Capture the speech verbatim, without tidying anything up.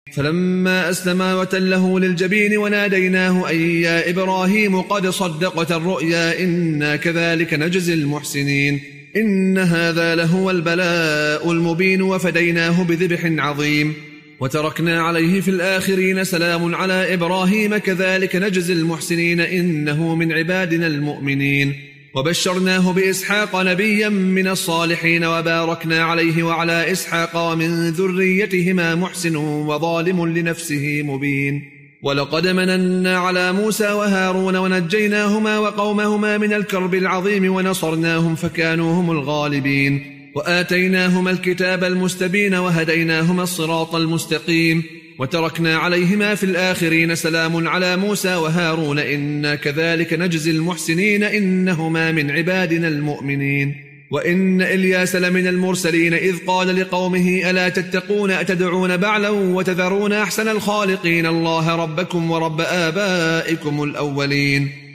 فلما أسلما وتله للجبين وناديناه أن يا إبراهيم قد صدقت الرؤيا إنا كذلك نجزي المحسنين إن هذا لهو البلاء المبين وفديناه بذبح عظيم وتركنا عليه في الآخرين سلام على إبراهيم كذلك نجزي المحسنين إنه من عبادنا المؤمنين وبشرناه بإسحاق نبيا من الصالحين وباركنا عليه وعلى إسحاق ومن ذريتهما محسن وظالم لنفسه مبين ولقد مننا على موسى وهارون ونجيناهما وقومهما من الكرب العظيم ونصرناهم فكانوا هم الغالبين وآتيناهما الكتاب المستبين وهديناهما الصراط المستقيم وتركنا عليهما في الآخرين سلام على موسى وهارون إنا كذلك نجزي المحسنين إنهما من عبادنا المؤمنين وإن إلياس لمن المرسلين إذ قال لقومه ألا تتقون أتدعون بعلا وتذرون أحسن الخالقين الله ربكم ورب آبائكم الأولين